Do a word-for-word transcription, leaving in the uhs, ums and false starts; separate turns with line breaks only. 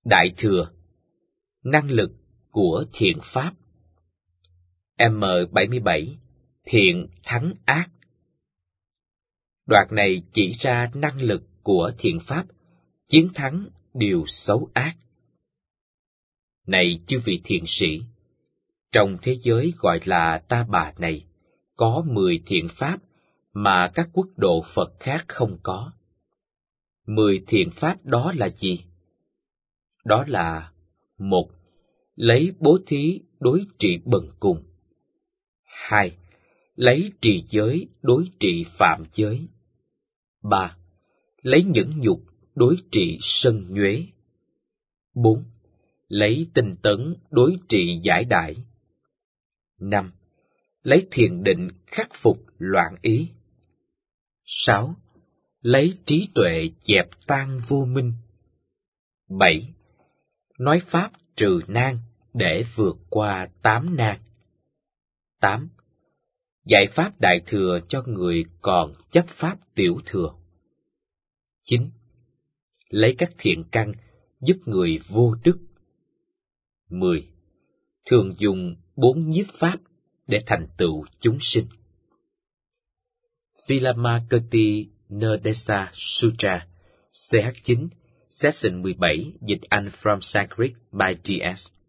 Đại thừa, năng lực của thiện pháp. M bảy mươi bảy, thiện thắng ác. Đoạn này chỉ ra năng lực của thiện pháp chiến thắng điều xấu ác. Này chư vị thiện sĩ, trong thế giới gọi là Ta Bà này, có mười thiện pháp mà các quốc độ Phật khác không có. Mười thiện pháp đó là gì? Đó là: một. Lấy bố thí đối trị bần cùng. Hai. Lấy trì giới đối trị phạm giới. Ba. Lấy nhẫn nhục đối trị sân nhuế. Bốn. Lấy tinh tấn đối trị giải đãi. Năm. Lấy thiền định khắc phục loạn ý. Sáu. Lấy trí tuệ dẹp tan vô minh. Bảy. Nói pháp trừ nan để vượt qua tám nan. Tám. Dạy pháp đại thừa cho người còn chấp pháp tiểu thừa. Chín. Lấy các thiện căn giúp người vô đức. Mười. Thường dùng bốn nhiếp pháp để thành tựu chúng sinh. Vilamakirti Nerdesa Sutra, C H chín, Session mười bảy, dịch Anh from Sanskrit by D S